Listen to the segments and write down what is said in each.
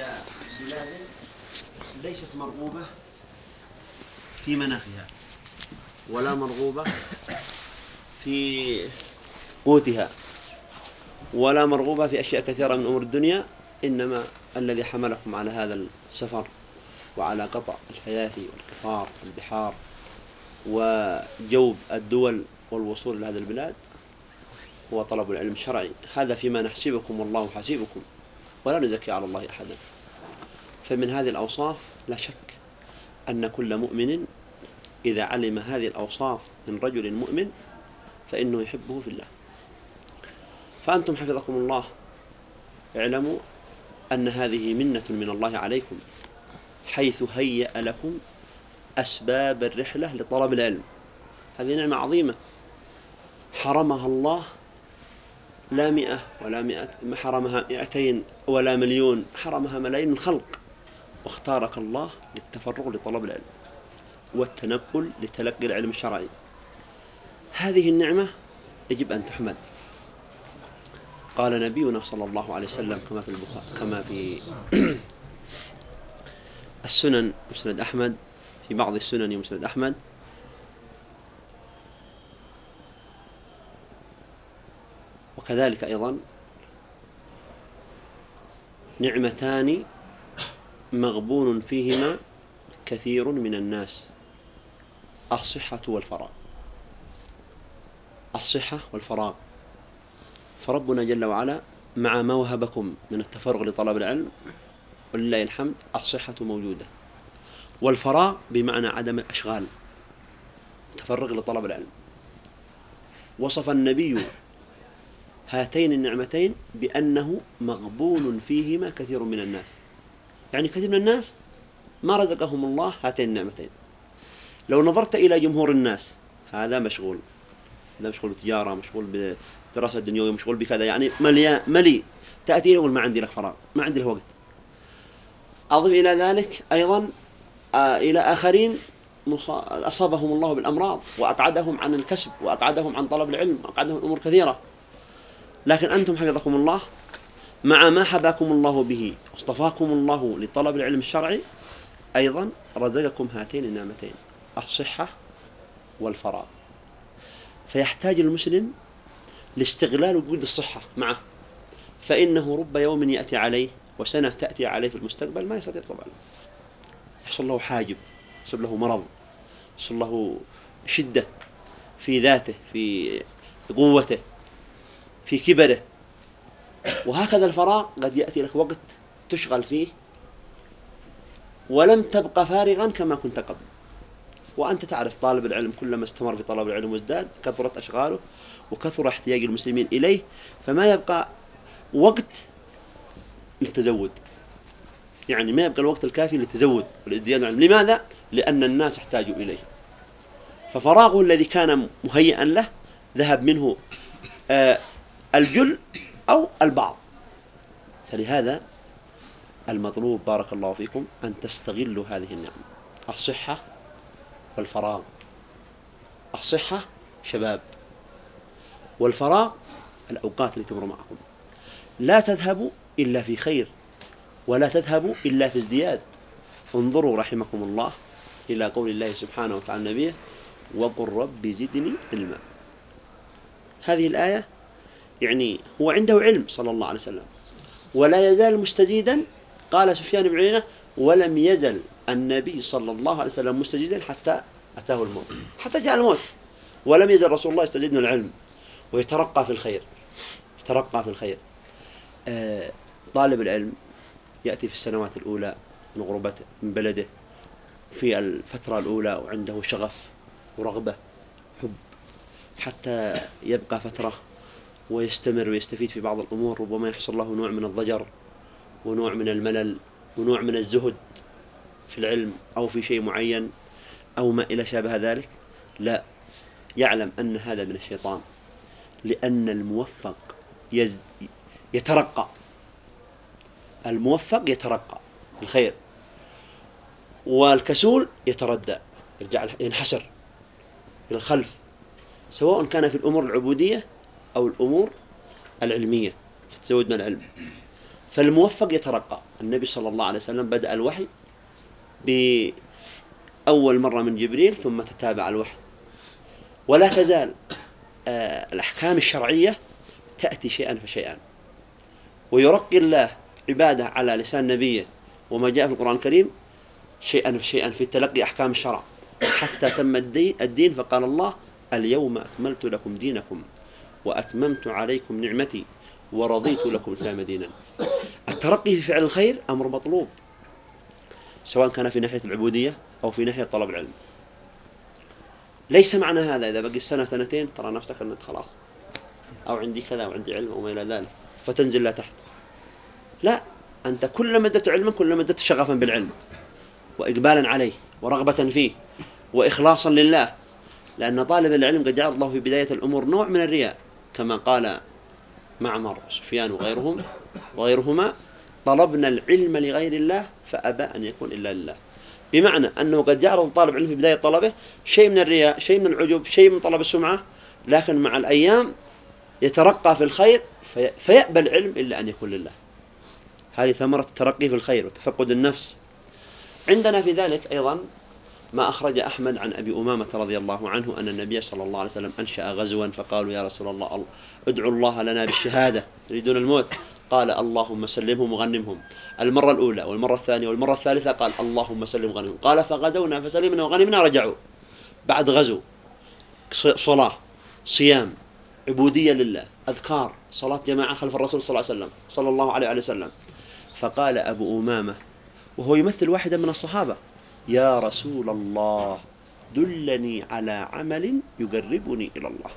بلاد ليست مرغوبة في مناخها ولا مرغوبة في قوتها ولا مرغوبة في أشياء كثيرة من أمور الدنيا، إنما الذي حملكم على هذا السفر وعلى قطع الحياة والكفار والبحار وجوب الدول والوصول إلى هذه البلاد هو طلب العلم الشرعي. هذا فيما نحسبكم والله حسيبكم ولا نزكي على الله أحدا. فمن هذه الأوصاف لا شك أن كل مؤمن إذا علم هذه الأوصاف من رجل مؤمن فإنه يحبه في الله. فأنتم حفظكم الله اعلموا أن هذه منة من الله عليكم، حيث هيأ لكم أسباب الرحلة لطلب العلم. هذه نعمة عظيمة حرمها الله لا 100 ولا 100، ما حرمها 200 ولا مليون، حرمها ملايين الخلق، واختارك الله للتفرغ لطلب العلم والتنقل لتلقي العلم الشرعي. هذه النعمة يجب أن تحمد. قال نبينا صلى الله عليه وسلم كما في السنن مسند أحمد، في بعض السنن مسند أحمد: وكذلك أيضا نعمتان مغبون فيهما كثير من الناس: الصحة والفراغ. الصحة والفراغ. فربنا جل وعلا مع ما وهبكم من التفرغ لطلب العلم ولله الحمد الصحة موجودة، والفراغ بمعنى عدم الأشغال، تفرغ لطلب العلم. وصف النبي هاتين النعمتين بأنه مغبون فيهما كثير من الناس، يعني كثير من الناس ما رزقهم الله هاتين النعمتين. لو نظرت إلى جمهور الناس، هذا مشغول، هذا مشغول بالتجارة، مشغول بدراسة دنيوية، مشغول بكذا، يعني ملي. تأتي يقول ما عندي لك فراغ، ما عندي له وقت. أضف إلى ذلك أيضا إلى آخرين أصابهم الله بالأمراض وأقعدهم عن الكسب وأقعدهم عن طلب العلم وأقعدهم أمور كثيرة. لكن أنتم حفظكم الله مع ما حباكم الله به واصطفاكم الله لطلب العلم الشرعي أيضا رزقكم هاتين النعمتين: الصحة والفراغ. فيحتاج المسلم لاستغلال وجود الصحة معه، فإنه رب يوم يأتي عليه وسنة تأتي عليه في المستقبل ما يستطيع طبعا، يحصل له حاجب، يحصل له مرض، يحصل له شدة في ذاته، في قوته، في كبره. وهكذا الفراغ قد يأتي لك وقت تشغل فيه ولم تبقى فارغا كما كنت قبل. وأنت تعرف طالب العلم كلما استمر في طلب العلم وازداد كثرت أشغاله وكثر احتياج المسلمين إليه، فما يبقى وقت للتزود، يعني ما يبقى الوقت الكافي للتزود والازدياد العلم. لماذا؟ لأن الناس احتاجوا إليه. ففراغه الذي كان مهيئا له ذهب منه الجل أو البعض. فلهذا المطلوب بارك الله فيكم أن تستغلوا هذه النعمة: الصحة والفراغ. الصحة شباب، والفراغ الأوقات التي تمر معكم. لا تذهبوا إلا في خير ولا تذهبوا إلا في ازدياد. انظروا رحمكم الله إلى قول الله سبحانه وتعالى نبيه: وقل رب زدني علما. هذه الآية يعني هو عنده علم صلى الله عليه وسلم ولا يزال مستزيدا. قال سفيان بن عيينة: ولم يزل النبي صلى الله عليه وسلم مستزيدا حتى أتاه الموت، حتى جاء الموت، ولم يزل رسول الله يستزيد من العلم ويترقى في الخير، يترقى في الخير. طالب العلم يأتي في السنوات الأولى من غربته من بلده في الفترة الأولى وعنده شغف ورغبة حب، حتى يبقى فترة ويستمر ويستفيد في بعض الأمور، ربما يحصل له نوع من الضجر ونوع من الملل ونوع من الزهد في العلم أو في شيء معين أو ما إلى شابه ذلك. لا، يعلم أن هذا من الشيطان، لأن الموفق يترقى، الموفق يترقى الخير، والكسول يتردى، يرجع ينحسر إلى الخلف، سواء كان في الأمور العبودية أو الأمور العلمية في التزود من العلم. فالموفق يترقى. النبي صلى الله عليه وسلم بدأ الوحي بأول مرة من جبريل، ثم تتابع الوحي، ولا تزال الأحكام الشرعية تأتي شيئا فشيئا، ويرقي الله عباده على لسان نبيه وما جاء في القرآن الكريم شيئا فشيئا في تلقي أحكام الشرع، حتى تم الدين فقال الله: اليوم أكملت لكم دينكم وأتممت عليكم نعمتي ورضيت لكم الإسلام دينا. الترقي في فعل الخير أمر مطلوب، سواء كان في ناحية العبودية أو في ناحية طلب العلم. ليس معنى هذا إذا بقي سنة سنتين ترى نفسك أنك خلاص، أو عندي كذا وعندي علم وما إلى ذلك، فتنزل لا تحت. لا، أنت كل مدة علما كل مدة شغفا بالعلم وإقبالا عليه ورغبة فيه وإخلاصا لله، لأن طالب العلم قد جعل الله في بداية الأمور نوع من الرياء، كما قال معمر وسفيان وغيرهما: طلبنا العلم لغير الله فأبى أن يكون إلا لله. بمعنى أنه قد جعل طالب العلم في بداية طلبه شيء من الرياء، شيء من العجب، شيء من طلب السمعة، لكن مع الأيام يترقى في الخير فيأبى العلم إلا أن يكون لله. هذه ثمرة الترقي في الخير وتفقد النفس. عندنا في ذلك أيضا ما أخرج أحمد عن أبي أمامة رضي الله عنه أن النبي صلى الله عليه وسلم أنشأ غزوا، فقالوا: يا رسول الله ادعوا الله لنا بالشهادة، يريدون الموت. قال: اللهم سلمهم وغنمهم. المرة الأولى والمرة الثانية والمرة الثالثة قال: اللهم سلم وغنمهم. قال: فغدونا فسلمنا وغنمنا، رجعوا بعد غزو، صلاة، صيام، عبودية لله، أذكار، صلاة جماعة خلف الرسول صلى الله عليه وسلم. فقال أبو أمامة وهو يمثل واحدا من الصحابة: يا رسول الله دلني على عمل يقربني إلى الله.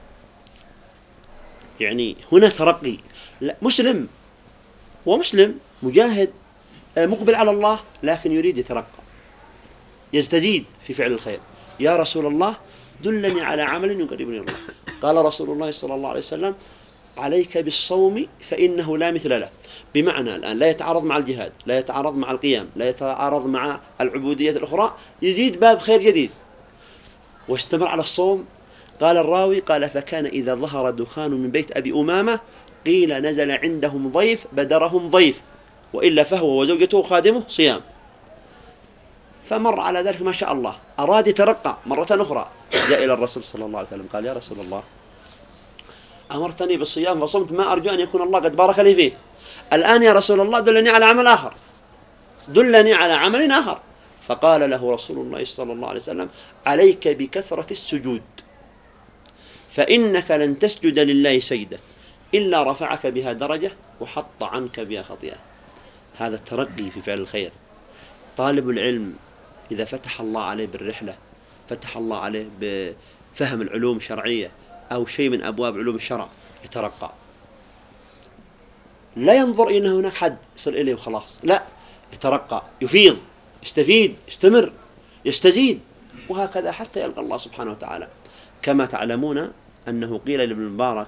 يعني هنا ترقي. مسلم ومسلم مجاهد مقبل على الله، لكن يريد يترقى، يستزيد في فعل الخير. يا رسول الله دلني على عمل يقربني إلى الله. قال رسول الله صلى الله عليه وسلم: عليك بالصوم فإنه لا مثل له. بمعنى الآن لا يتعارض مع الجهاد، لا يتعارض مع القيام، لا يتعارض مع العبودية الأخرى، يزيد باب خير جديد. واستمر على الصوم. قال الراوي: قال فكان إذا ظهر دخان من بيت أبي أمامة قيل نزل عندهم ضيف بدرهم ضيف، وإلا فهو وزوجته خادمه صيام. فمر على ذلك ما شاء الله، أراد يترقى مرة أخرى، جاء إلى الرسول صلى الله عليه وسلم قال: يا رسول الله أمرتني بالصيام فصمت، ما أرجو أن يكون الله قد بارك لي فيه. الآن يا رسول الله دلني على عمل آخر، دلني على عمل آخر. فقال له رسول الله صلى الله عليه وسلم: عليك بكثرة السجود، فإنك لن تسجد لله سجدة إلا رفعك بها درجة وحط عنك بها خطيئة. هذا الترقي في فعل الخير. طالب العلم إذا فتح الله عليه بالرحلة، فتح الله عليه بفهم العلوم الشرعية أو شيء من أبواب علوم الشرع، يترقى. لا ينظر إن هناك حد يصل إليه وخلاص، لا، يترقى، يفيض، يستفيد، يستمر، يستزيد، وهكذا حتى يلقى الله سبحانه وتعالى. كما تعلمون أنه قيل لابن المبارك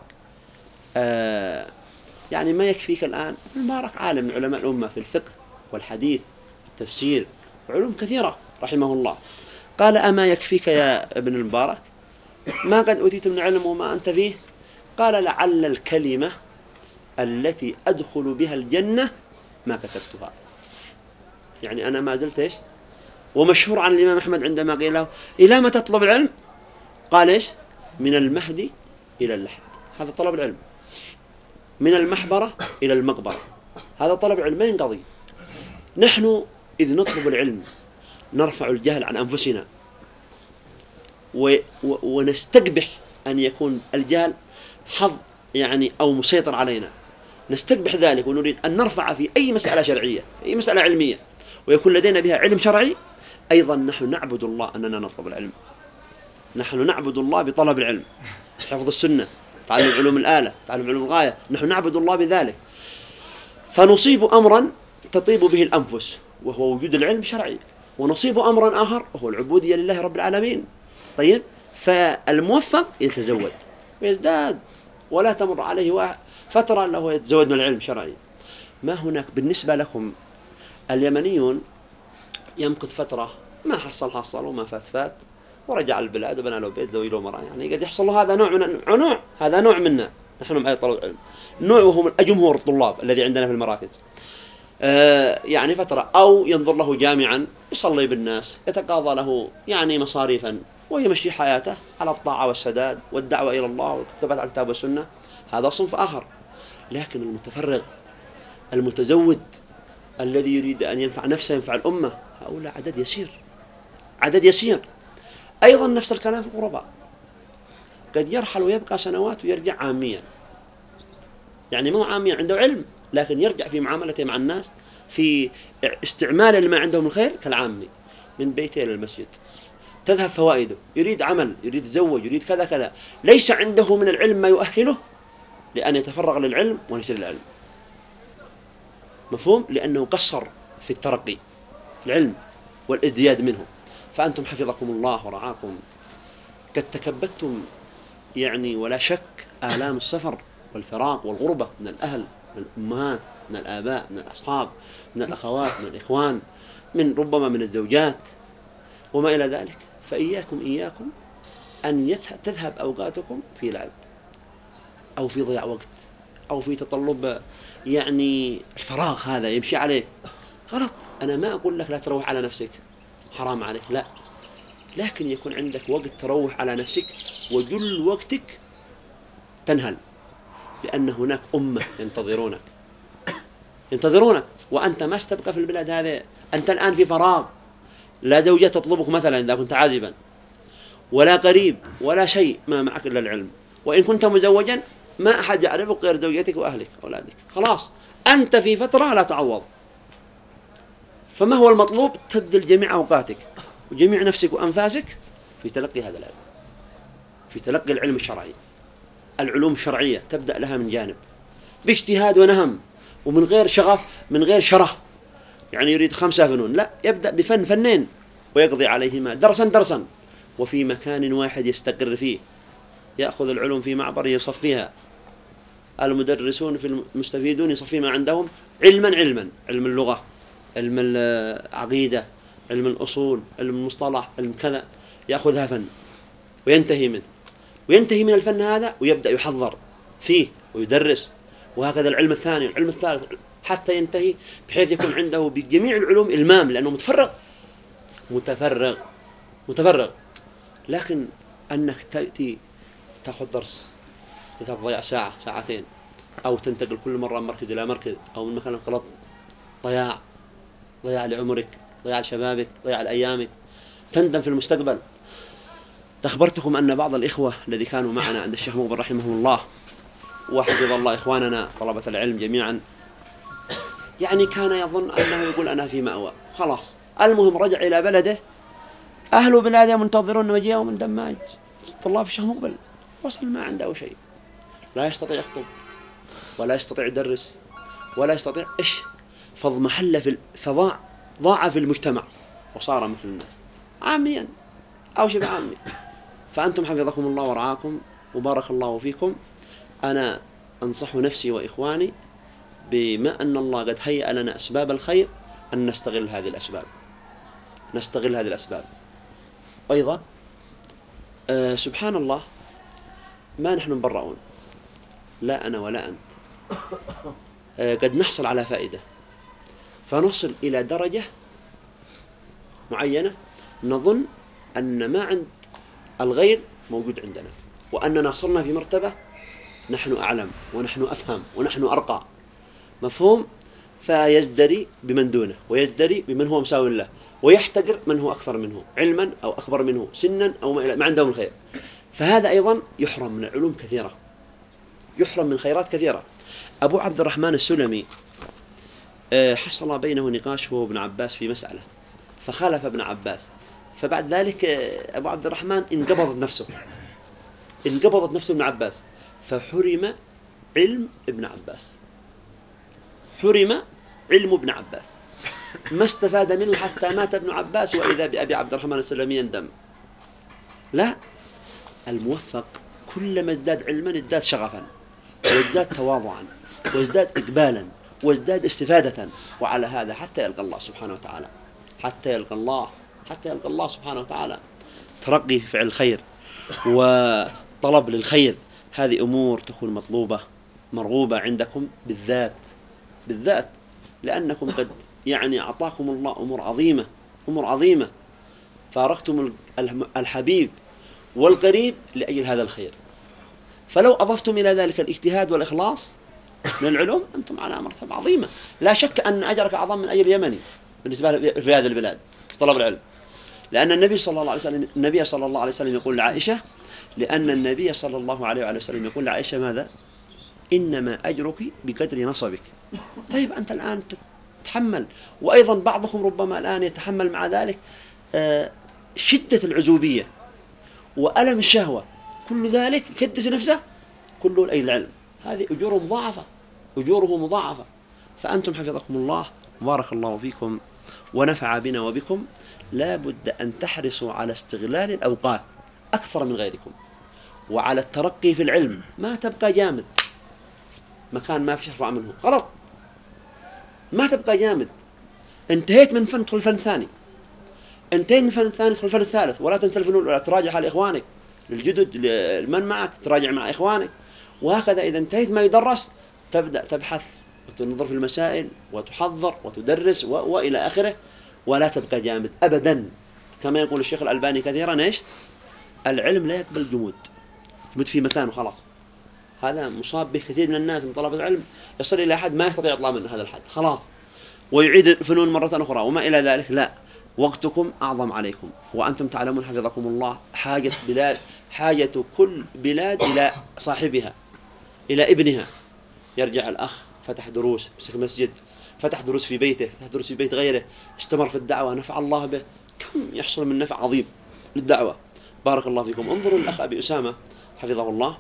يعني ما يكفيك الآن. ابن المبارك عالم من علماء الأمة في الفقه والحديث والتفسير وعلوم كثيرة رحمه الله. قال: أما يكفيك يا ابن المبارك ما قد أوتيت من علم وما أنت فيه؟ قال: لعل الكلمة التي أدخل بها الجنة ما كتبتها. يعني أنا ما زلت إيش؟ ومشهور عن الإمام أحمد عندما قيل له: إلى ما تطلب العلم؟ قال إيش؟ من المهدي إلى اللحد. هذا طلب العلم. من المحبرة إلى المقبرة، هذا طلب العلم ما ينقضي. نحن إذ نطلب العلم نرفع الجهل عن أنفسنا ونستقبح أن يكون الجهل حظ يعني أو مسيطر علينا، نستقبح ذلك ونريد أن نرفع في أي مسألة شرعية، في أي مسألة علمية، ويكون لدينا بها علم شرعي. أيضا نحن نعبد الله أننا نطلب العلم، نحن نعبد الله بطلب العلم، حفظ السنة، تعلم علوم الآلة، تعلم علوم الغاية، نحن نعبد الله بذلك. فنصيب أمرا تطيب به الأنفس وهو وجود العلم الشرعي، ونصيب أمرا آخر وهو العبودية لله رب العالمين. طيب، فالموفق يتزود ويزداد، ولا تمر عليه فترة له يتزود من العلم الشرعي. ما هناك بالنسبة لكم اليمنيون يمكث فترة ما حصل وما فات ورجع البلاد وبنى له بيت زوج له مرأة، يعني قد يحصل له هذا نوع من هذا نوع منا نحن معي طلب العلم، نوع وهم جمهور الطلاب الذي عندنا في المراكز. يعني فترة، أو ينظر له جامعا يصلي بالناس، يتقاضى له يعني مصاريفا ويمشي حياته على الطاعة والسداد والدعوة إلى الله والثبات على الكتاب والسنة. هذا صنف آخر. لكن المتفرغ المتزود الذي يريد أن ينفع نفسه ينفع الأمة، هؤلاء عدد يسير، عدد يسير. أيضا نفس الكلام في الغرباء، قد يرحل ويبقى سنوات ويرجع عاميا، يعني مو عاميا عنده علم لكن يرجع في معاملته مع الناس في استعمال ما عندهم الخير كالعامي، من بيته إلى المسجد تذهب فوائده، يريد عمل، يريد يتزوج، يريد كذا كذا، ليس عنده من العلم ما يؤهله لأن يتفرغ للعلم ونشر العلم. مفهوم؟ لأنه قصر في الترقي العلم والازدياد منه. فأنتم حفظكم الله ورعاكم قد تكبدتم يعني ولا شك آلام السفر والفراق والغربة من الأهل، من الأمهات، من الآباء، من الأصحاب، من الأخوات، من الإخوان، من ربما من الزوجات وما إلى ذلك. فإياكم أن تذهب أوقاتكم في لعب أو في ضياع وقت أو في تطلب يعني الفراغ هذا يمشي عليه غلط. أنا ما أقول لك لا تروح على نفسك، حرام عليك، لا، لكن يكون عندك وقت تروح على نفسك وجل وقتك تنهل، لأن هناك أمة ينتظرونك وأنت ما استبقى في البلاد هذه. أنت الآن في فراغ، لا زوجة تطلبك مثلا إذا كنت عازبا، ولا قريب، ولا شيء، ما معك إلا العلم. وإن كنت مزوجا ما أحد يعرفك غير زوجتك وأهلك أولادك، خلاص أنت في فترة لا تعوض. فما هو المطلوب؟ تبذل جميع أوقاتك وجميع نفسك وأنفاسك في تلقي هذا العلم، في تلقي العلم الشرعي. العلوم الشرعية تبدأ لها من جانب باجتهاد ونهم ومن غير شغف، من غير شره، يعني يريد 5 فنون، لا، يبدأ بفن فنين ويقضي عليهما درسا، وفي مكان واحد يستقر فيه، يأخذ العلوم في معبر يصفيها، المدرسون في المستفيدون يصفي ما عندهم علما، علم اللغة، علم العقيدة، علم الأصول، علم المصطلح، علم كذا، يأخذها فن وينتهي من الفن هذا ويبدأ يحضر فيه ويدرس، وهكذا العلم الثاني، العلم الثالث، حتى ينتهي بحيث يكون عنده بجميع العلوم إلمام، لأنه متفرغ. لكن أنك تأتي تأخذ درس تضيع ساعة ساعتين، أو تنتقل كل مرة من مركز إلى مركز أو من مكان غلط، ضياع لعمرك، ضياع لشبابك، ضياع لأيامك، تندم في المستقبل. أخبرتكم أن بعض الإخوة الذي كانوا معنا عند الشيخ مقبل رحمه الله وحفظ الله إخواننا طلبة العلم جميعا، يعني كان يظن أنه يقول أنا في مأوى خلاص. المهم رجع إلى بلده، أهل بلاده منتظرون مجيئه من دماج طلاب الشيخ مقبل، وصل ما عنده شيء، لا يستطيع يخطب ولا يستطيع يدرس ولا يستطيع ضاع في المجتمع وصار مثل الناس عاميا أو شبه عامي. فأنتم حفظكم الله ورعاكم وبارك الله فيكم، أنا أنصح نفسي وإخواني بما أن الله قد هيأ لنا أسباب الخير أن نستغل هذه الأسباب. أيضا سبحان الله، ما نحن مبرؤون، لا أنا ولا أنت، قد نحصل على فائدة فنصل إلى درجة معينة نظن أن ما عند الغير موجود عندنا، وأننا صرنا في مرتبة نحن أعلم ونحن أفهم ونحن أرقى. مفهوم؟ فيزدري بمن دونه ويزدري بمن هو مساو له، ويحتقر من هو أكثر منه علما أو أكبر منه سنا أو ما عندهم الخير. فهذا أيضا يحرم من العلوم كثيرة، يحرم من خيرات كثيرة. أبو عبد الرحمن السلمي حصل بينه نقاش هو وابن عباس في مسألة، فخالف ابن عباس، فبعد ذلك أبو عبد الرحمن انقبضت نفسه ابن عباس، فحرم علم ابن عباس، ما استفاد منه حتى مات ابن عباس وإذا بأبي عبد الرحمن السلمي يندم. لا، الموفق كلما ازداد علما ازداد شغفا وازداد تواضعا وازداد إقبالا وازداد استفادة، وعلى هذا حتى يلقى الله سبحانه وتعالى، حتى يلقى الله سبحانه وتعالى. ترقي في فعل الخير وطلب للخير، هذه أمور تكون مطلوبة مرغوبة عندكم بالذات لأنكم قد يعني أعطاكم الله أمور عظيمة، أمور عظيمة، فارقتم الحبيب والقريب لأجل هذا الخير. فلو أضفتم إلى ذلك الاجتهاد والإخلاص من العلوم أنتم على مرتبة عظيمة. لا شك أن أجرك أعظم من أجر اليمني بالنسبة في هذه البلاد في طلب العلم، لأن النبي صلى الله عليه وسلم يقول لعائشة، لأن النبي صلى الله عليه وسلم يقول لعائشة ماذا؟ إنما أجرك بقدر نصبك. طيب أنت الآن تتحمل، وأيضا بعضكم ربما الآن يتحمل مع ذلك شدة العزوبية وألم الشهوة، كل ذلك يكدس نفسه، كله أي العلم، هذه أجوره مضاعفة، أجوره مضاعفة. فأنتم حفظكم الله، بارك الله فيكم ونفع بنا وبكم، لا بد أن تحرصوا على استغلال الأوقات أكثر من غيركم، وعلى الترقي في العلم. ما تبقى جامد مكان ما في شرع منه، غلط. ما تبقى جامد، انتهيت من فن ادخل الفن الثاني، انتهيت من الفن الثاني ادخل الفن الثالث، ولا تنسى الفنون، ولا تراجع حال إخوانك للجدد، لمن معك تراجع مع إخوانك، وهكذا. إذا انتهيت ما يدرس تبدأ تبحث وتنظر في المسائل وتحضر وتدرس وإلى آخره، ولا تبقى جامد أبدا. كما يقول الشيخ الألباني كثيرا، إيش؟ العلم لا يقبل جمود، جمود في مكانه خلاص. هذا مصاب به كثير من الناس من طلبة العلم، يصل إلى حد ما يستطيع يطلع من هذا الحد خلاص، ويعيد الفنون مرة أخرى وما إلى ذلك. لا، وقتكم أعظم عليكم، وأنتم تعلمون حفظكم الله حاجة كل بلاد إلى صاحبها، إلى ابنها. يرجع الأخ فتح دروس، مسك مسجد، فتح دروس في بيته، فتح دروس في بيت غيره، استمر في الدعوة، نفع الله به، كم يحصل من نفع عظيم للدعوة. بارك الله فيكم. انظروا الأخ أبي أسامة حفظه الله،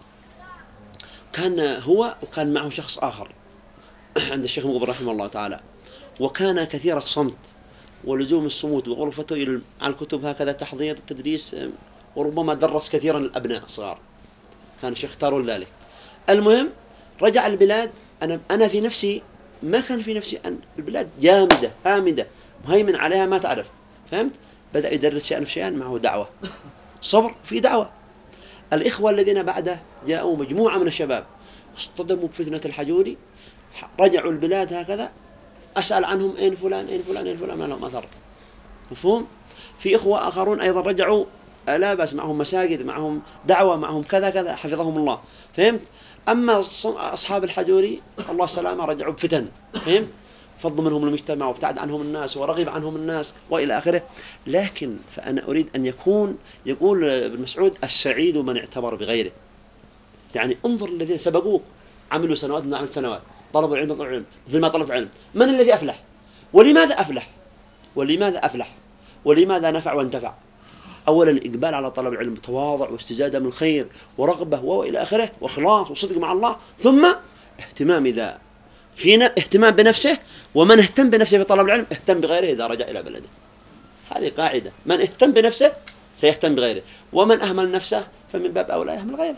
كان هو وكان معه شخص آخر عند الشيخ مقبل رحمه الله تعالى، وكان كثير الصمت ولزوم الصمود، وغرفته على الكتب هكذا تحضير تدريس، وربما درس كثيرا الأبناء الصغار، كان الشيخ اختاروا ذلك. المهم رجع البلاد، أنا في نفسي ما كان في نفسي أن البلاد جامدة هامدة مهيمن عليها ما تعرف، فهمت؟ بدأ يدرس شيئا في شيئا، معه دعوة، صبر في دعوة. الإخوة الذين بعده جاءوا مجموعة من الشباب اصطدموا بفتنة الحجوري، رجعوا البلاد هكذا، أسأل عنهم أين فلان أين فلان أين فلان، ما لهم أثر. مفهوم؟ في إخوة آخرون أيضا رجعوا لا بأس، معهم مساجد، معهم دعوة، معهم كذا كذا، حفظهم الله، فهمت؟ أما أصحاب الحجوري الله السلامة رجعوا بفتن، فهمت؟ فض منهم المجتمع وابتعد عنهم الناس ورغب عنهم الناس وإلى آخره. لكن فأنا أريد أن يكون، يقول ابن مسعود السعيد من اعتبر بغيره، يعني انظر الذين سبقوك، عملوا سنوات من عمل سنوات، طلبوا العلم طلبوا العلم مثل ما طلبت علم، من الذي أفلح؟ ولماذا أفلح؟ ولماذا أفلح؟ ولماذا نفع وانتفع؟ أولا إقبال على طلب العلم، تواضع واستزادة من الخير ورغبة وإلى آخره، وإخلاص وصدق مع الله، ثم اهتمام، إذا فينا اهتمام بنفسه، ومن اهتم بنفسه في طلب العلم اهتم بغيره إذا رجع إلى بلده. هذه قاعدة، من اهتم بنفسه سيهتم بغيره، ومن أهمل نفسه فمن باب أولى يهمل غيره.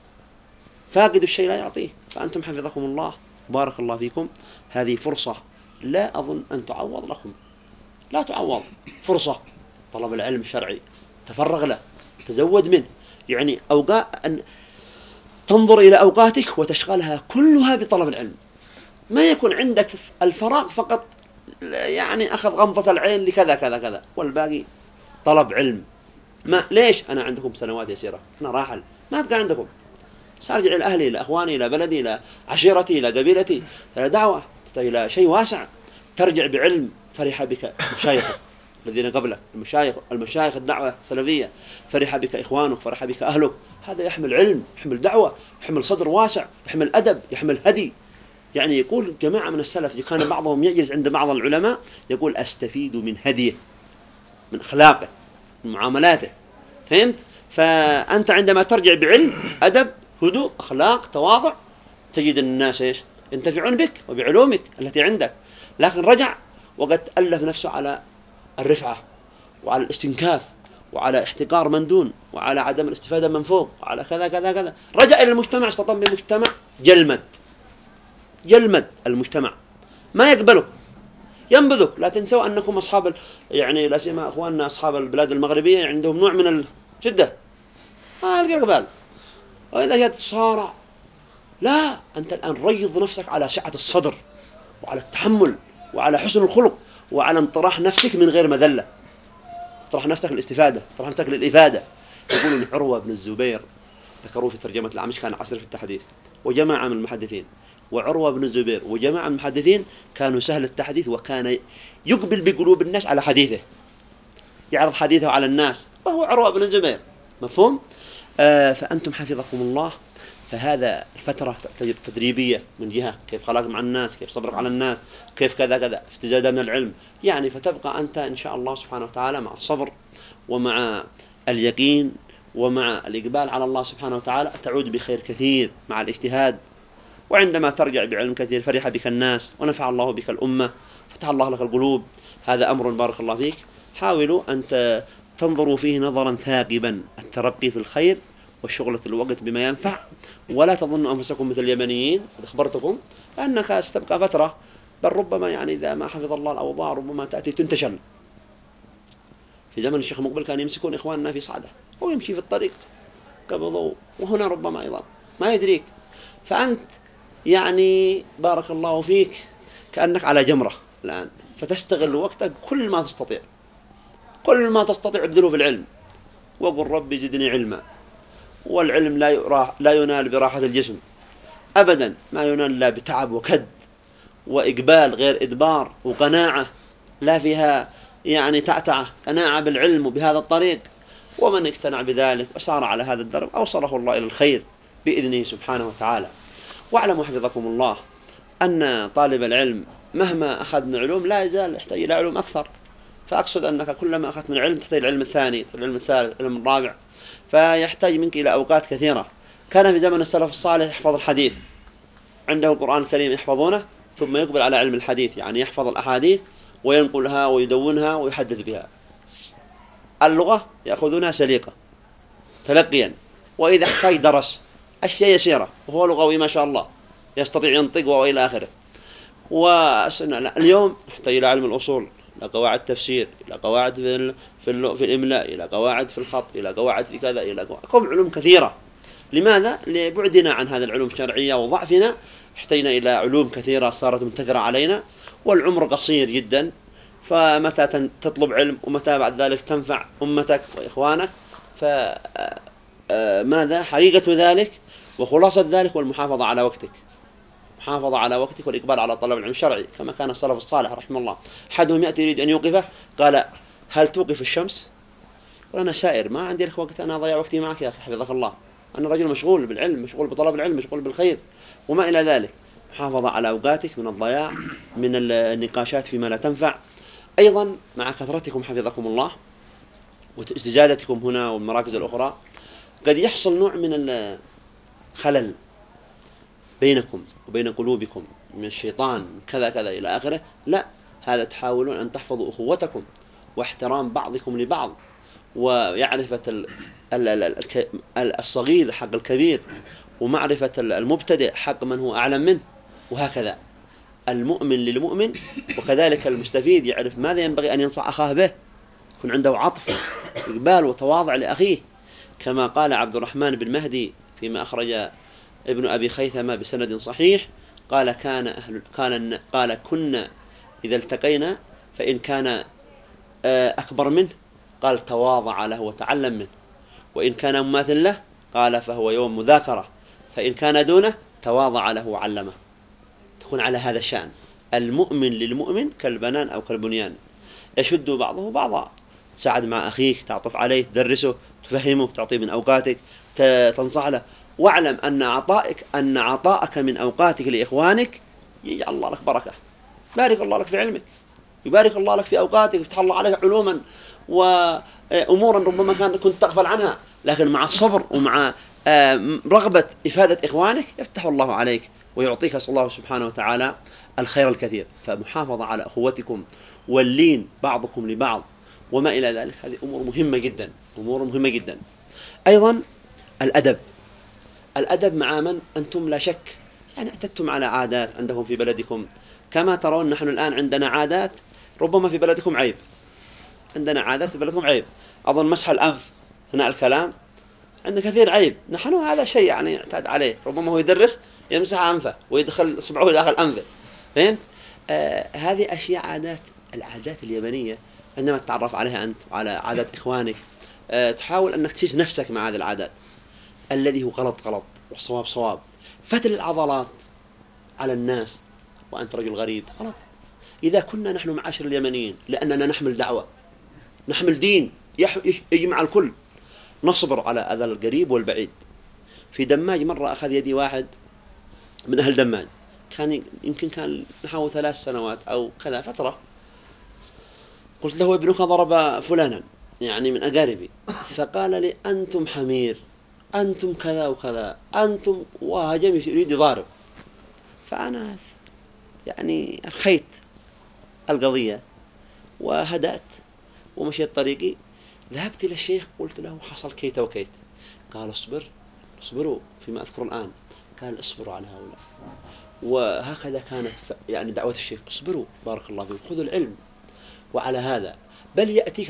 فاقد الشيء لا يعطيه. فأنتم حفظكم الله، بارك الله فيكم، هذه فرصة لا أظن أن تعوض لكم، لا تعوض. فرصة طلب العلم الشرعي، تفرغ له، تزود منه، يعني أوقات أن تنظر إلى أوقاتك وتشغلها كلها بطلب العلم، ما يكون عندك الفراغ فقط يعني أخذ غمضة العين لكذا كذا كذا والباقي طلب علم. ما ليش؟ أنا عندكم سنوات يسيرة، أنا راحل، ما أبقى عندكم، سأرجع إلى أهلي، إلى أخواني، إلى بلدي، إلى عشيرتي، إلى قبيلتي، إلى دعوة، إلى شيء واسع. ترجع بعلم فرح بك مشايخك الذين قبلك، المشايخ الدعوة السلفية، فرح بك إخوانك، فرح بك أهلك. هذا يحمل علم، يحمل دعوة، يحمل صدر واسع، يحمل أدب، يحمل هدي. يعني يقول جماعة من السلف كان بعضهم يجلس عند بعض العلماء يقول أستفيد من هديه، من أخلاقه، من معاملاته، فهمت؟ فأنت عندما ترجع بعلم، أدب، هدوء، أخلاق، تواضع، تجد الناس إيش؟ ينتفعون بك وبعلومك التي عندك. لكن رجع وقد ألف نفسه على الرفعة وعلى الاستنكاف وعلى احتقار من دون وعلى عدم الاستفادة من فوق وعلى كذا كذا كذا، رجع إلى المجتمع، استطم بمجتمع جلمد المجتمع، ما يقبلك، ينبذك. لا تنسوا أنكم أصحاب يعني لا سيما أخواننا أصحاب البلاد المغربية عندهم نوع من الشدة، ما يلقى قبال، وإذا جاءت تصارع. لا، أنت الآن ريض نفسك على سعة الصدر وعلى التحمل وعلى حسن الخلق وعلى انطراح نفسك من غير مذلة، تطرح نفسك للاستفادة، تطرح نفسك للإفادة. يقولون عروة بن الزبير ذكروه في ترجمة الأعمش كان عصر في التحديث وجماعة من المحدثين، وعروة بن الزبير وجماعة من المحدثين كانوا سهل التحديث، وكان يقبل بقلوب الناس على حديثه، يعرض حديثه على الناس، وهو عروة بن الزبير. مفهوم؟ فأنتم حفظكم الله، فهذا الفترة تدريبية من جهة كيف خلاق مع الناس، كيف صبرك على الناس، كيف كذا كذا، استزادة من العلم، يعني فتبقى أنت إن شاء الله سبحانه وتعالى مع الصبر ومع اليقين ومع الإقبال على الله سبحانه وتعالى تعود بخير كثير مع الاجتهاد. وعندما ترجع بعلم كثير فرح بك الناس ونفع الله بك الأمة، فتح الله لك القلوب. هذا أمر بارك الله فيك حاولوا أن تنظروا فيه نظرا ثاقبا، الترقي في الخير وشغلة الوقت بما ينفع، ولا تظنوا أنفسكم مثل اليمنيين إذا أخبرتكم أنك ستبقى فترة، بل ربما يعني إذا ما حفظ الله الأوضاع ربما تأتي تنتشل. في زمن الشيخ مقبل كان يمسكون إخواننا في صعدة ويمشي في الطريق قبضوا، وهنا ربما أيضا ما يدريك. فأنت يعني بارك الله فيك كأنك على جمرة الآن، فتستغل وقتك كل ما تستطيع، كل ما تستطيع ابذله في العلم، وقل ربي زدني علما. والعلم لا ينال براحة الجسم أبدا، ما ينال إلا بتعب وكد وإقبال غير إدبار، وقناعة لا فيها يعني تعتعة، قناعة بالعلم وبهذا الطريق. ومن اقتنع بذلك وسار على هذا الدرب أوصله الله إلى الخير بإذنه سبحانه وتعالى. واعلموا حفظكم الله أن طالب العلم مهما أخذ من علوم لا يزال يحتاج إلى علوم أكثر، فأقصد أنك كلما أخذت من علم تحتاج العلم الثاني، العلم الثالث، العلم الرابع، فيحتاج منك إلى أوقات كثيرة. كان في زمن السلف الصالح يحفظ الحديث، عنده القرآن الكريم يحفظونه، ثم يقبل على علم الحديث، يعني يحفظ الأحاديث وينقلها ويدونها ويحدث بها. اللغة يأخذونها سليقة تلقيا، وإذا احتاج درس أشياء يسيرة وهو لغوي ما شاء الله يستطيع ينطق وإلى آخره. اليوم نحتاج إلى علم الأصول، إلى قواعد تفسير، إلى قواعد في الإملاء، إلى قواعد في الخط، إلى قواعد في كذا، إلى علوم كثيرة. لماذا؟ لبعدنا عن هذه العلوم الشرعية وضعفنا، احتجنا إلى علوم كثيرة صارت منتثرة علينا، والعمر قصير جدا، فمتى تطلب علم ومتى بعد ذلك تنفع أمتك وإخوانك. فماذا حقيقة ذلك وخلاصة ذلك؟ والمحافظة على وقتك، محافظة على وقتك والإقبال على طلب العلم الشرعي، كما كان السلف الصالح رحمه الله. أحدهم يأتي يريد أن يوقفه قال هل توقف الشمس؟ قال أنا سائر ما عندي لك وقت، أنا أضيع وقتي معك يا أخي حفظك الله، أنا رجل مشغول بالعلم، مشغول بطلب العلم، مشغول بالخير وما إلى ذلك. محافظة على أوقاتك من الضياع، من النقاشات فيما لا تنفع. أيضا مع كثرتكم حفظكم الله واستزادتكم هنا والمراكز الأخرى قد يحصل نوع من الخلل بينكم وبين قلوبكم من الشيطان كذا كذا إلى آخره. لا، هذا تحاولون أن تحفظوا أخوتكم واحترام بعضكم لبعض، ويعرفة الصغير حق الكبير، ومعرفة المبتدئ حق من هو أعلم منه، وهكذا المؤمن للمؤمن. وكذلك المستفيد يعرف ماذا ينبغي أن ينصح أخاه به، يكون عنده عطف إقبال وتواضع لأخيه، كما قال عبد الرحمن بن مهدي فيما أخرج ابن أبي خيثمة بسند صحيح، قال كنا إذا التقينا فإن كان أكبر منه قال تواضع له وتعلم منه، وإن كان مماثل له قال فهو يوم مذاكرة، فإن كان دونه تواضع له وعلمه. تكون على هذا الشأن، المؤمن للمؤمن كالبنان أو كالبنيان يشد بعضه بعضا، تساعد مع أخيك، تعطف عليه، تدرسه، تفهمه، تعطيه من أوقاتك، تنصح له. واعلم أن عطاءك من أوقاتك لإخوانك يجعل الله لك بركة، بارك الله لك في علمك، يبارك الله لك في أوقاتك، يفتح الله عليك علوما وأمورا ربما كنت تغفل عنها، لكن مع الصبر ومع رغبة إفادة إخوانك يفتح الله عليك ويعطيك الله سبحانه وتعالى الخير الكثير. فمحافظة على أخوتكم واللين بعضكم لبعض وما إلى ذلك، هذه أمور مهمة جدا، أمور مهمة جدا. أيضا الأدب مع من أنتم لا شك يعني اعتدتم على عادات عندهم في بلدكم، كما ترون نحن الآن عندنا عادات ربما في بلدكم عيب، عندنا عادات في بلدكم عيب. أظن مسح الأنف أثناء الكلام عند كثير عيب، نحن هذا شيء يعني اعتاد عليه، ربما هو يدرس يمسح أنفه ويدخل إصبعه داخل أنفه، فهمت؟ هذه أشياء عادات، العادات اليابانية عندما تتعرف عليها أنت وعلى عادات إخوانك تحاول أنك تسيس نفسك مع هذه العادات، الذي هو غلط غلط والصواب صواب. فتل العضلات على الناس وأنت رجل غريب غلط. إذا كنا نحن معاشر اليمنيين لأننا نحمل دعوة، نحمل دين يجمع الكل، نصبر على أذى القريب والبعيد. في دماج مرة أخذ يدي واحد من أهل دماج، يمكن كان نحو 3 سنوات أو كذا فترة، قلت له ابنك ضرب فلانا يعني من أقاربي، فقال لي أنتم حمير، أنتم كذا وكذا، أنتم، وهجم يريد يضارب. فأنا يعني أخيت القضية وهدأت ومشيت طريقي. ذهبت إلى الشيخ قلت له حصل كيت وكيت. قال اصبروا فيما أذكر الآن، قال اصبروا على هؤلاء. وهكذا كانت يعني دعوة الشيخ، اصبروا بارك الله فيكم، خذوا العلم. وعلى هذا بل يأتيك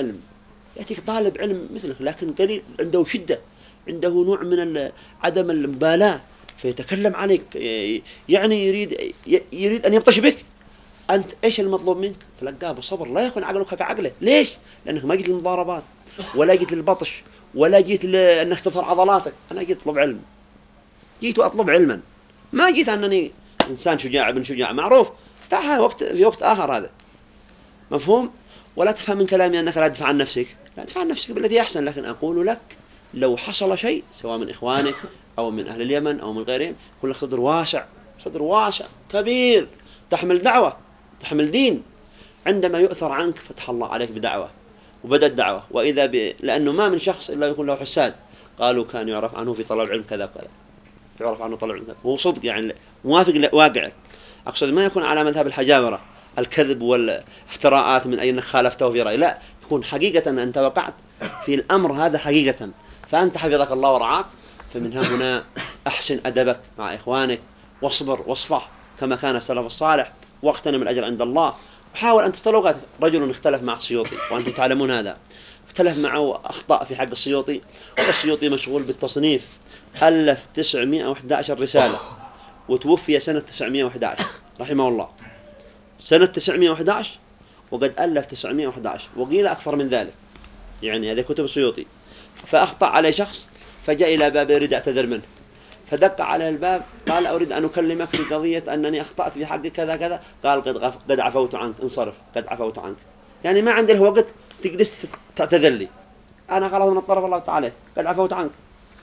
طالب علم مثلك لكن قليل، عنده شدة، عنده نوع من عدم المبالاة، فيتكلم عليك، يعني يريد أن يبطش بك. أنت إيش المطلوب منك؟ تلقاه بصبر، لا يكون عقلك كعقله. ليش؟ لأنك ما جيت للمضاربات، ولا جيت للبطش، ولا جيت لأنك تظهر عضلاتك. أنا جيت أطلب علم، جيت وأطلب علما، ما جيت أنني إنسان شجاع ابن شجاع معروف. في وقت آخر هذا مفهوم. ولا تفهم من كلامي أنك لا تدفع عن نفسك، لا تدفع عن نفسك بالذي أحسن، لكن أقول لك لو حصل شيء سواء من إخوانك أو من أهل اليمن أو من غيرهم، كل صدر واسع، صدر واسع كبير، تحمل دعوة، تحمل دين. عندما يؤثر عنك فتح الله عليك بدعوة، وبدأت دعوة. وإذا لأنه ما من شخص إلا يكون له حساد. قالوا كان يعرف عنه في طلب العلم كذا وكذا، يعرف عنه طلب العلم كذا، وهو صدق يعني موافق لواقعه. أقصد ما يكون على مذهب الحجابرة، الكذب والافتراءات من أي أنك خالفته في رأي، لا، يكون حقيقة أنت وقعت في الأمر هذا حقيقة، فأنت حفظك الله ورعاك. فمن هنا أحسن أدبك مع إخوانك، واصبر واصفح كما كان السلف الصالح، واغتنم الأجر عند الله. وحاول أن تتلوغ. رجل اختلف مع السيوطي وأنتم تعلمون هذا، اختلف معه أخطاء في حق السيوطي، والسيوطي مشغول بالتصنيف، ألف 911 رسالة، وتوفي سنة 911 رحمه الله، سنة 911، وقد ألف 911 وقيل أكثر من ذلك، يعني هذه كتب السيوطي. فأخطأ عليه شخص، فجاء إلى باب يريد اعتذر منه، فدق على الباب قال أريد أن أكلمك في قضية أنني أخطأت في حق كذا كذا. قال قد عفوت عنك، انصرف، قد عفوت عنك. يعني ما عندي وقت تجلس تعتذر لي، أنا خلاص من الطرف الله تعالى قد عفوت عنك.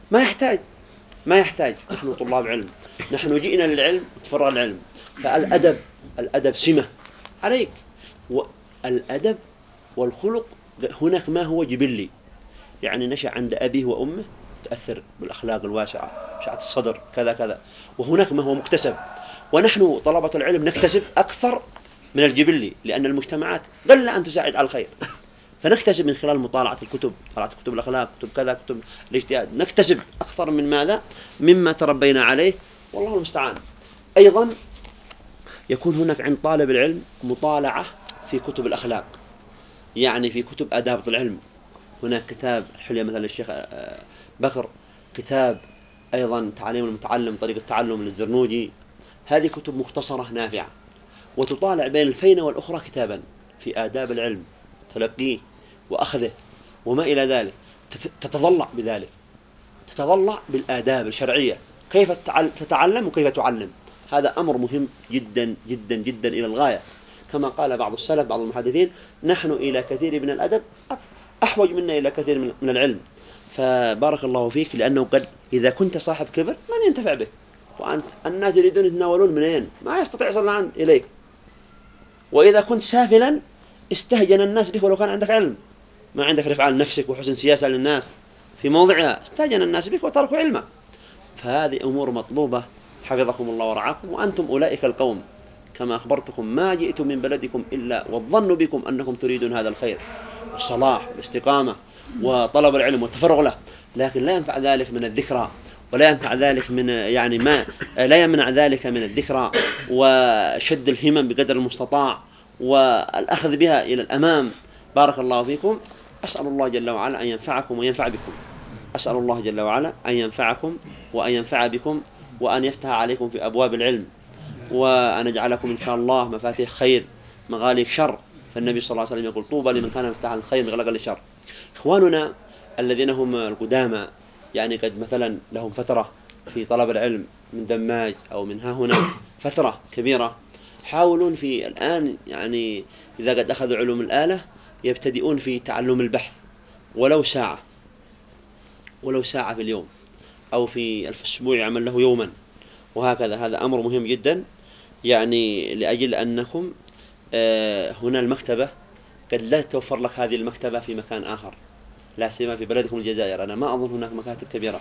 ما يحتاج. نحن طلاب علم، نحن جئنا للعلم تفرغ العلم. الأدب سمة عليك، والأدب والخلق هناك ما هو جبلي، يعني نشأ عند أبيه وأمه، تأثر بالأخلاق الواسعة، شعة الصدر كذا كذا. وهناك ما هو مكتسب، ونحن طلبة العلم نكتسب أكثر من الجبلي، لأن المجتمعات قل أن تساعد على الخير، فنكتسب من خلال مطالعة الكتب، مطالعة كتب الأخلاق، كتب كذا، كتب الاجتهاد، نكتسب أكثر من ماذا؟ مما تربينا عليه، والله المستعان. أيضا يكون هناك عند طالب العلم مطالعة في كتب الأخلاق، يعني في كتب آداب العلم. هناك كتاب الحلية مثلا للشيخ بكر، كتاب أيضا تعليم المتعلم طريقة التعلم للزرنوجي. هذه كتب مختصرة نافعة، وتطالع بين الفينة والأخرى كتابا في آداب العلم، تلقيه وأخذه وما إلى ذلك. تتضلع بذلك، تتضلع بالآداب الشرعية، كيف تتعلم وكيف تعلم. هذا أمر مهم جدا جدا جدا إلى الغاية. كما قال بعض السلف، بعض المحدثين: نحن إلى كثير من الأدب أحوج منا إلى كثير من العلم. فبارك الله فيك، لأنه قد إذا كنت صاحب كبر من ينتفع بك؟ وأنت الناس يريدون يتناولون منين؟ ما يستطيع يصل إليك. وإذا كنت سافلا استهجن الناس بك ولو كان عندك علم، ما عندك رفع عن نفسك وحسن سياسة للناس في موضعها، استهجن الناس بك وتركوا علمك. فهذه أمور مطلوبة، حفظكم الله ورعاكم. وأنتم أولئك القوم كما أخبرتكم ما جئتم من بلدكم إلا والظن بكم أنكم تريدون هذا الخير والصلاح والاستقامة وطلب العلم والتفرغ له، لكن لا ينفع ذلك من الذكرى، ولا ينفع ذلك من يعني ما لا يمنع ذلك من الذكرى وشد الهمم بقدر المستطاع والأخذ بها إلى الأمام. بارك الله فيكم. أسأل الله جل وعلا أن ينفعكم وينفع بكم، أسأل الله جل وعلا أن ينفعكم وأن ينفع بكم، وأن يفتح عليكم في أبواب العلم، وأن أجعلكم إن شاء الله مفاتيح خير مغاليق شر. فالنبي صلى الله عليه وسلم يقول طوبى لمن كان مفتاحا الخير مغلقا للشر. إخواننا الذين هم القدامى يعني قد مثلا لهم فترة في طلب العلم من دماج أو من ها هنا فترة كبيرة، حاولون في الآن يعني إذا قد أخذوا علوم الآلة يبتدئون في تعلم البحث ولو ساعة، ولو ساعة في اليوم أو في الأسبوع يعمل له يوما، وهكذا. هذا أمر مهم جدا يعني لأجل أنكم هنا المكتبة قد لا توفر لك هذه المكتبة في مكان آخر، لا سيما في بلدكم الجزائر. أنا ما أظن هناك مكاتب كبيرة.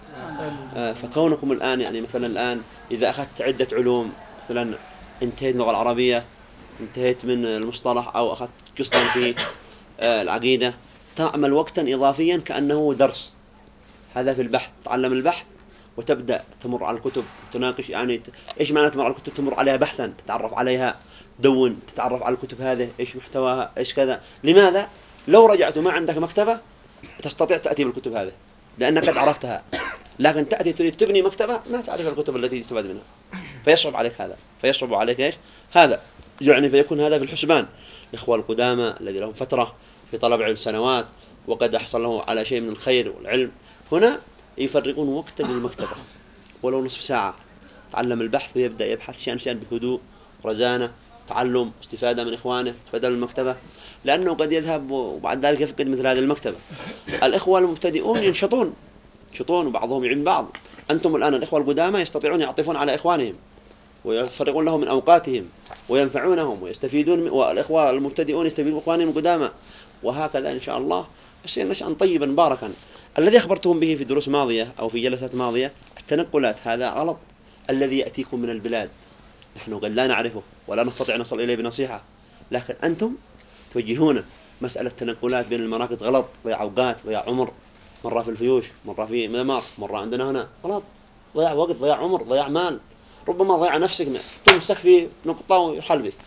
فكونكم الآن يعني مثلا الآن إذا أخذت عدة علوم، مثلا انتهيت من اللغة العربية، انتهيت من المصطلح، أو أخذت قسطا في العقيدة، تعمل وقتا إضافيا كأنه درس. هذا في البحث، تعلم البحث وتبدأ تمر على الكتب تناقش يعني إيش معنى تمر على الكتب؟ تمر عليها بحثا، تتعرف عليها، دون تتعرف على الكتب هذه إيش محتواها، إيش كذا. لماذا؟ لو رجعت وما عندك مكتبة تستطيع تأتي بالكتب هذه لأنك قد عرفتها، لكن تأتي تريد تبني مكتبة ما تعرف الكتب التي تستفاد منها، فيصعب عليك هذا، فيصعب عليك إيش هذا يعني. فيكون هذا في الحسبان. الإخوة القدامى الذي لهم فترة في طلب علم سنوات وقد أحصل له على شيء من الخير والعلم، هنا يفرقون وقتا للمكتبة ولو نصف ساعة، تعلم البحث ويبدأ يبحث شيئا بهدوء رزانة، تعلم، استفادة من إخوانه، استفادة من المكتبة، لأنه قد يذهب وبعد ذلك يفقد مثل هذه المكتبة. الإخوة المبتدئون ينشطون وبعضهم يعين بعض. أنتم الآن الإخوة القدامى يستطيعون يعطفون على إخوانهم ويفرغون لهم من أوقاتهم وينفعونهم ويستفيدون، والإخوة المبتدئون يستفيدون من إخوانهم القدامى، وهكذا إن شاء الله يصير نشأ طيبا باركا. الذي أخبرتهم به في دروس ماضية أو في جلسات ماضية التنقلات هذا غلط. الذي يأتيكم من البلاد نحن قد لا نعرفه ولا نستطيع نصل إليه بنصيحة، لكن أنتم توجهون. مسألة تنقلات بين المراكز غلط، ضياع أوقات، ضياع عمر، مرة في الفيوش، مرة في مدمار، مرة عندنا هنا، غلط. ضياع وقت، ضياع عمر، ضياع مال، ربما ضيع نفسك تمسك في نقطة ويحل بك.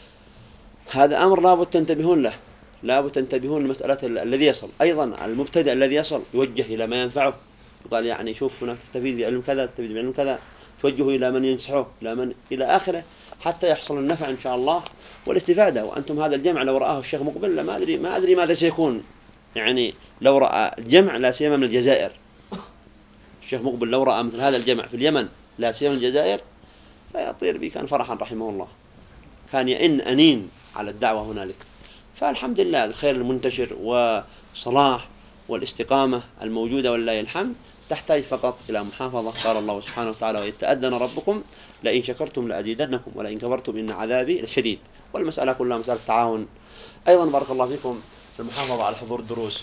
هذا أمر لابد تنتبهون له، لابد تنتبهون لمسألة الذي يصل. أيضا المبتدئ الذي يصل يوجه إلى ما ينفعه، قال يعني شوف هناك تستفيد بعلم كذا، تستفيد بعلم كذا، توجهه إلى من ينصحه، إلى من إلى آخره، حتى يحصل النفع إن شاء الله والاستفادة. وأنتم هذا الجمع لو رآه الشيخ مقبل ما أدري ماذا سيكون يعني. لو رأى الجمع لا سيما من الجزائر، الشيخ مقبل لو رأى مثل هذا الجمع في اليمن لا سيما من الجزائر سيطير به، كان فرحا رحمه الله، كان يئن أنين على الدعوة هنالك. فالحمد لله الخير المنتشر وصلاح والاستقامة الموجودة ولله الحمد، تحتاج فقط إلى محافظة. قال الله سبحانه وتعالى وإذ تأذن ربكم لئن شكرتم لأزيدنكم ولئن كفرتم إن عذابي لشديد. والمسألة كلها مسألة تعاون. أيضا بارك الله فيكم المحافظة على حضور الدروس،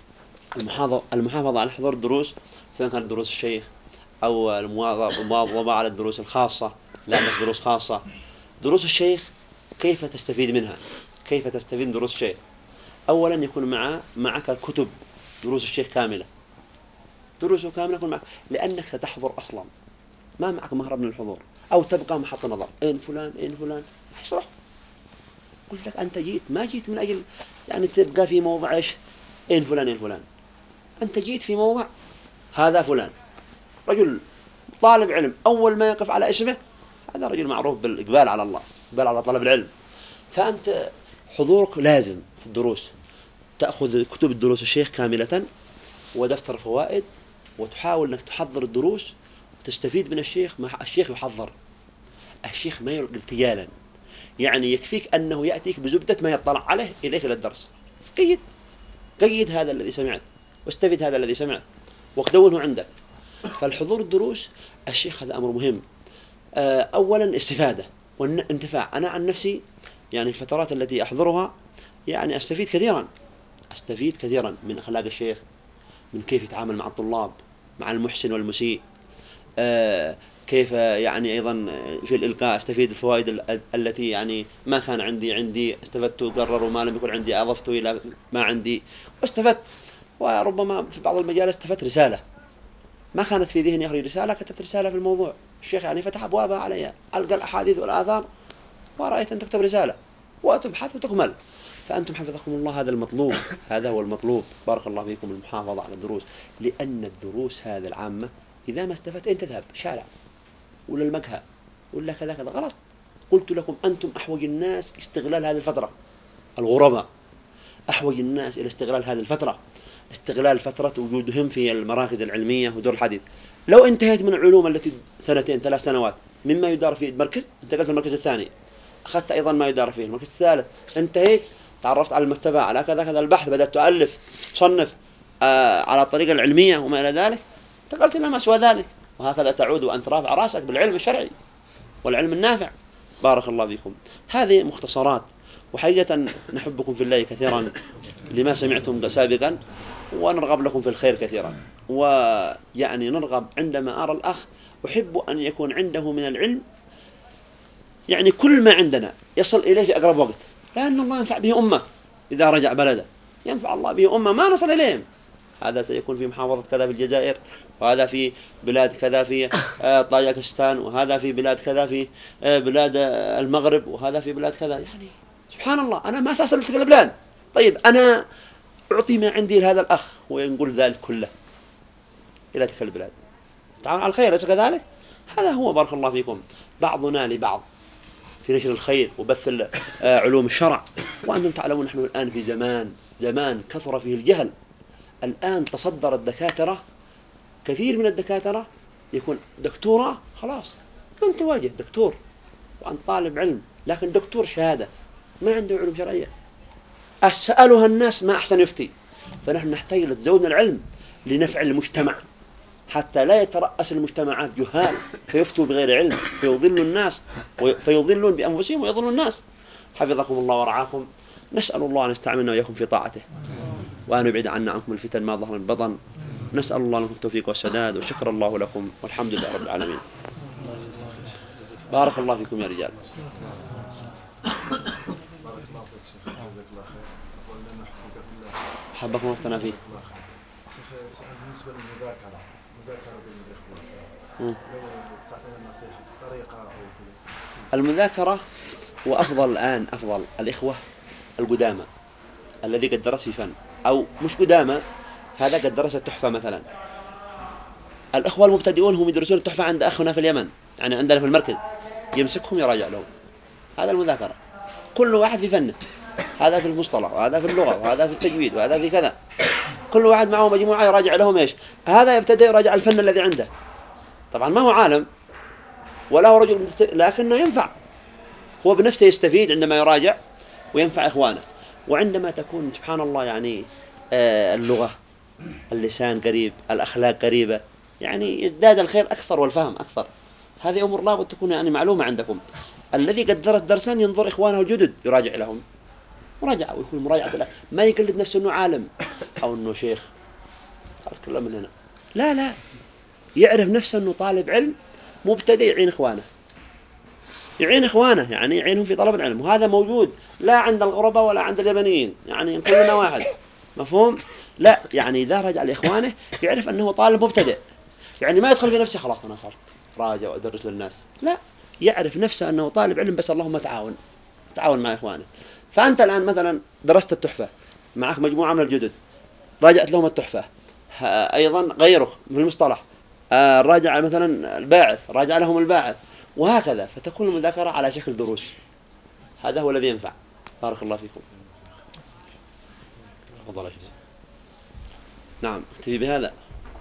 المحافظة على حضور الدروس سواء كانت دروس الشيخ أو المواظبة على الدروس الخاصة، لأنك دروس خاصة. دروس الشيخ كيف تستفيد منها؟ كيف تستفيد من دروس الشيخ؟ أولا يكون معك الكتب، دروس الشيخ كاملة، دروسه كاملة يكون معك، لأنك ستحضر أصلا، ما معك مهرب من الحضور، أو تبقى محط نظر أين فلان أين فلان، احسرح. قلت لك أنت جيت ما جيت من أجل يعني تبقى في موضع إيش أين فلان أين فلان، أنت جيت في موضع هذا فلان رجل طالب علم، أول ما يقف على اسمه هذا رجل معروف بالإقبال على الله، إقبال على طلب العلم. فأنت حضورك لازم في الدروس، تأخذ كتب الدروس الشيخ كاملة ودفتر فوائد، وتحاول أنك تحضر الدروس وتستفيد من الشيخ. ما الشيخ يحضر، الشيخ ما يلقي ارتجالا، يعني يكفيك أنه يأتيك بزبدة ما يطلع عليه إليك للدرس. قيد هذا الذي سمعت واستفيد هذا الذي سمعت واخدونه عندك. فالحضور الدروس الشيخ هذا أمر مهم. أولا استفادة وانتفاع. أنا عن نفسي يعني الفترات التي أحضرها يعني أستفيد كثيرا من أخلاق الشيخ، من كيف يتعامل مع الطلاب، مع المحسن والمسيء، كيف يعني أيضا في الإلقاء أستفيد الفوائد التي يعني ما كان عندي استفدت قرر، وما لم يكن عندي أضفت إلى ما عندي واستفدت. وربما في بعض المجالس استفدت رسالة ما كانت في ذهني أخرج رسالة، كتبت رسالة في الموضوع، الشيخ يعني فتح أبوابها عليها، ألقى الأحاديث والآثار ورأيت أن تكتب رسالة وتبحث وتكمل. فأنتم حفظكم الله هذا المطلوب، هذا هو المطلوب. بارك الله فيكم المحافظة على الدروس، لأن الدروس هذه العامة إذا ما استفدت أنت تذهب شارع ولا المقهى ولا كذا كذا، غلط. قلت لكم أنتم أحوج الناس استغلال هذه الفترة، الغرباء أحوج الناس إلى استغلال هذه الفترة، استغلال فترة وجودهم في المراكز العلمية ودور الحديث. لو انتهيت من العلوم التي 2-3 سنوات مما يدار في المركز، انتقلت المركز الثاني، أخذت أيضا ما يدار فيه المركز الثالث، انتهيت، تعرفت على المكتبة، على كذا كذا البحث، بدأت تؤلف تصنف على الطريقة العلمية وما إلى ذلك، انتقلت إلى ما سوى ذلك. وهكذا تعود وأنت رافع راسك بالعلم الشرعي والعلم النافع. بارك الله فيكم. هذه مختصرات، وحقيقة نحبكم في الله كثيرا لما سمعتم سابقا، ونرغب لكم في الخير كثيرا. ويعني نرغب عندما أرى الأخ أحب أن يكون عنده من العلم يعني كل ما عندنا يصل إليه في أقرب وقت، لأن الله ينفع به أمة إذا رجع بلده، ينفع الله به أمة ما نصل إليهم. هذا سيكون في محافظة كذا في الجزائر، وهذا في بلاد كذا في طاجكستان، وهذا في بلاد كذا في بلاد المغرب، وهذا في بلاد كذا. يعني سبحان الله، أنا ما أساس لتلك البلاد. طيب أنا أعطي ما عندي لهذا الأخ وينقل ذلك كله إلى تلك البلاد، تعاون على الخير، أليس كذلك؟ هذا هو. بارك الله فيكم. بعضنا لبعض في نشر الخير وبث علوم الشرع. وأنتم تعلمون نحن الآن في زمان كثر فيه الجهل. الآن تصدر الدكاترة، كثير من الدكاترة يكون دكتوراه خلاص، من تواجه دكتور وأنت طالب علم، لكن دكتور شهادة ما عنده علوم شرعية، أسألها الناس ما أحسن يفتي. فنحن نحتاج لتزودنا العلم لنفع المجتمع، حتى لا يترأس المجتمعات جهال فيفتوا بغير علم فيضلوا الناس، فيضلون بأنفسهم ويضلون الناس. حفظكم الله ورعاكم. نسأل الله أن يستعملنا وإياكم في طاعته، وأن يبعد عنا عنكم الفتن ما ظهر من بطن. نسأل الله لكم التوفيق والسداد، وشكر الله لكم، والحمد لله رب العالمين. بارك الله فيكم يا رجال. بارك الله فيك شيخ، جزاك الله خير. أقول لنا نحبك في الله. حبكم وقتنا فيه. شيخ بالنسبة للمذاكرة بين الإخوة، لو تعطينا نصيحة في طريقة أو في المذاكرة وأفضل الآن، أفضل الإخوة القدامى الذي قد درس في فن، أو مش قدامى، هذا قد درس التحفة مثلا. الأخوة المبتدئون هم يدرسون التحفة عند أخنا في اليمن، يعني عندنا في المركز، يمسكهم يراجع لهم. هذا المذاكرة، كل واحد في فنه، هذا في المصطلح، وهذا في اللغة، وهذا في التجويد، وهذا في كذا، كل واحد معه مجموعة يراجع لهم إيش. هذا يبتدئ يراجع الفن الذي عنده، طبعا ما هو عالم ولا هو رجل لكنه ينفع، هو بنفسه يستفيد عندما يراجع وينفع إخوانه. وعندما تكون سبحان الله يعني اللغة، اللسان قريب، الأخلاق قريبة، يعني يزداد الخير أكثر والفهم أكثر. هذه أمور لابد تكون يعني معلومة عندكم. الذي قد درس درسا ينظر إخوانه الجدد يراجع لهم مراجعة، ويكون مراجعة له، ما يقلد نفسه أنه عالم أو أنه شيخ قال كله من هنا. لا لا، يعرف نفسه أنه طالب علم مبتدئ، يعين إخوانه، يعين إخوانه، يعني يعينهم في طلب العلم. وهذا موجود لا عند الغرباء ولا عند اليمنيين، يعني كلنا واحد، مفهوم؟ لا، يعني إذا رجع لإخوانه يعرف أنه طالب مبتدئ، يعني ما يدخل في نفسه خلاص أنا صرت راجع وأدرس للناس، لا، يعرف نفسه أنه طالب علم، بس اللهم تعاون مع إخوانه. فأنت الآن مثلا درست التحفة، معك مجموعة من الجدد، راجعت لهم التحفة، أيضا غيرك من المصطلح راجع مثلا الباعث، راجع لهم الباعث، وهكذا، فتكون المذاكرة على شكل دروس. هذا هو الذي ينفع. بارك الله فيكم. تفضل يا شيخ. نعم، اكتفي بهذا.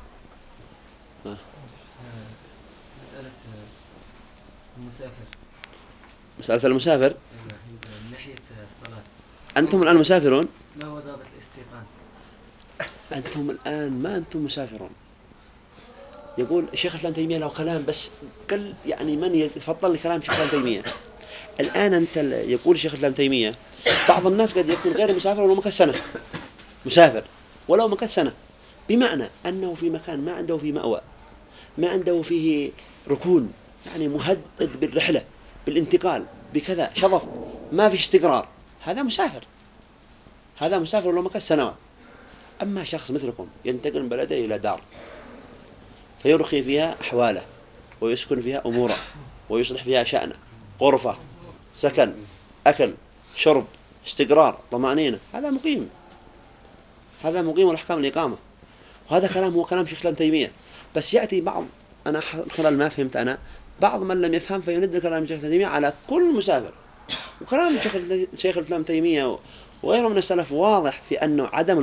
مسألة المسافر. مسألة المسافر، من ناحية الصلاة، أنتم الآن مسافرون؟ ما هو ضابط الاستيقان؟ أنتم الآن ما أنتم مسافرون. يقول شيخ الإسلام تيمية له كلام، بس قل يعني من يتفضل لكلام شيخ الإسلام تيمية. الآن أنت يقول شيخ الإسلام تيمية بعض الناس قد يكون غير مسافر ولو مكث سنة، مسافر ولو مكث سنة، بمعنى أنه في مكان ما عنده فيه مأوى، ما عنده فيه ركون، يعني مهدد بالرحلة، بالانتقال، بكذا شظف، ما فيش استقرار، هذا مسافر، هذا مسافر ولو مكث سنوات. أما شخص مثلكم ينتقل من بلده إلى دار فيرخي فيها أحواله ويسكن فيها أموره ويصلح فيها شأنه، غرفة، سكن، أكل، شرب، استقرار، طمأنينة، هذا مقيم، هذا مقيم الأحكام الإقامة. وهذا كلام هو كلام شيخ الإسلام تيمية. بس يأتي بعض، أنا خلال ما فهمت أنا بعض من لم يفهم فيند كلام شيخ تيمية على كل مسافر. وكلام شيخ الإسلام تيمية وغيره من السلف واضح في أنه عدم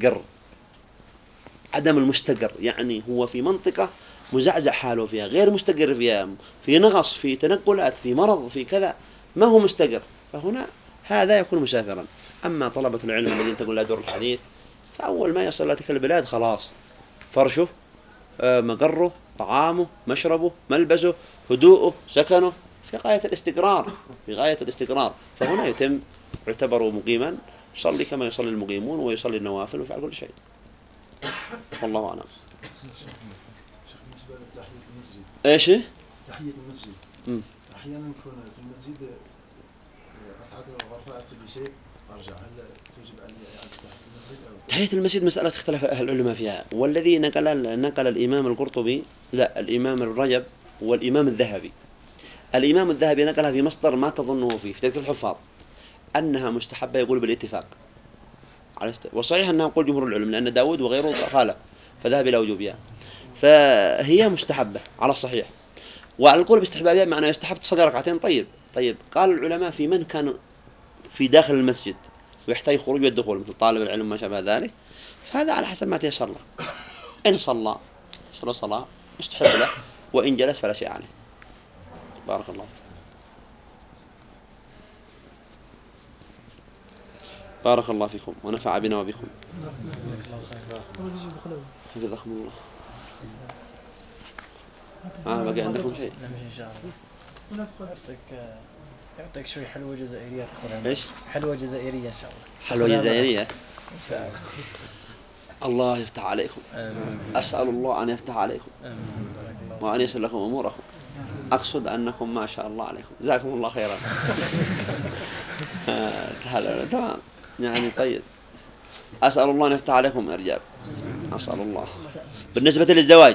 المستقر، يعني هو في منطقة مزعزع حاله فيها، غير مستقر فيها، في نغص، في تنقلات، في مرض، في كذا، ما هو مستقر، فهنا هذا يكون مسافرا. أما طلبة العلم الذين تقول لا دور الحديث، فأول ما يصل إلى تلك البلاد خلاص فرشه، مقره، طعامه، مشربه، ملبسه، هدوءه، سكنه في غاية الاستقرار، فهنا يعتبر مقيما، يصلي كما يصلي المقيمون ويصلي النوافل ويفعل كل شيء. والله أعلم. شيخ بالنسبة لتحية المسجد، إيش؟ تحية المسجد أحيانا نكون في المسجد أصعد الغرفة أتي بشيء أرجع، هل توجب علي إعادة تحية المسجد أو؟ تحية المسجد مسألة اختلف أهل العلماء فيها، والذي نقل الإمام القرطبي، لا الإمام الرجب والإمام الذهبي. الإمام الذهبي نقلها في مصدر ما تظنه فيه في تذكرة الحفاظ أنها مستحبة، يقول بالاتفاق، وصحيح أنها يقول جمهور العلم لأن داود وغيره خالف فذهب إلى وجوبها، فهي مستحبة على الصحيح. وعلى القول باستحبابها معناه يستحب تصلي ركعتين. طيب قال العلماء في من كان في داخل المسجد ويحتاج خروج والدخول مثل طالب العلم ما شابه ذلك، فهذا على حسب ما تيسر له، إن صلى صلاة يستحب له، وإن جلس فلا شيء عليه. بارك الله فيك. بارك الله فيكم ونفع بنا وبكم. حفظكم الله. بقي عندكم شيء؟ إن شاء الله. يعطيك شوي حلوة جزائرية تأخذها. إيش؟ حلوة جزائرية إن شاء الله. حلوة جزائرية. إن شاء الله. الله يفتح عليكم. أسأل الله أن يفتح عليكم وأن يسر لكم أموركم. أقصد أنكم ما شاء الله عليكم، جزاكم الله خيرا. تمام يعني. طيب أسأل الله أن يفتح عليكم إرجاب، أسأل الله. بالنسبة للزواج،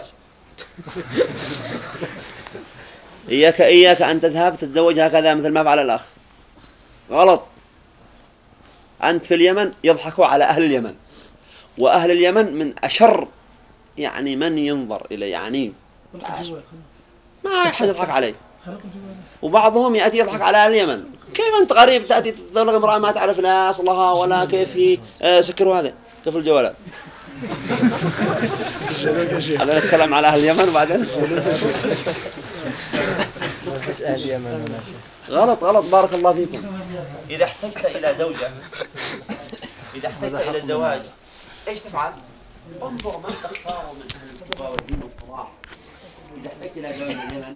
إياك أن تذهب تتزوج هكذا مثل ما فعل الأخ، غلط. أنت في اليمن يضحكوا على أهل اليمن، وأهل اليمن من أشر يعني من ينظر إليه، يعني ما أحد يضحك عليه، وبعضهم يأتي يضحك على أهل اليمن. كيف أنت غريب تأتي تتزوج امرأة ما تعرف لا أصلها ولا كيف هي؟ سكروا هذا قفل الجوالات. هذا نتكلم على أهل اليمن وبعدين أهل اليمن غلط. بارك الله فيكم. إذا احتجت إلى زوجة، إذا احتجت إلى الزواج إيش تفعل؟ انظر من تختار من أهل التقوى والدين والصلاح. إذا احتجت إلى زوج من اليمن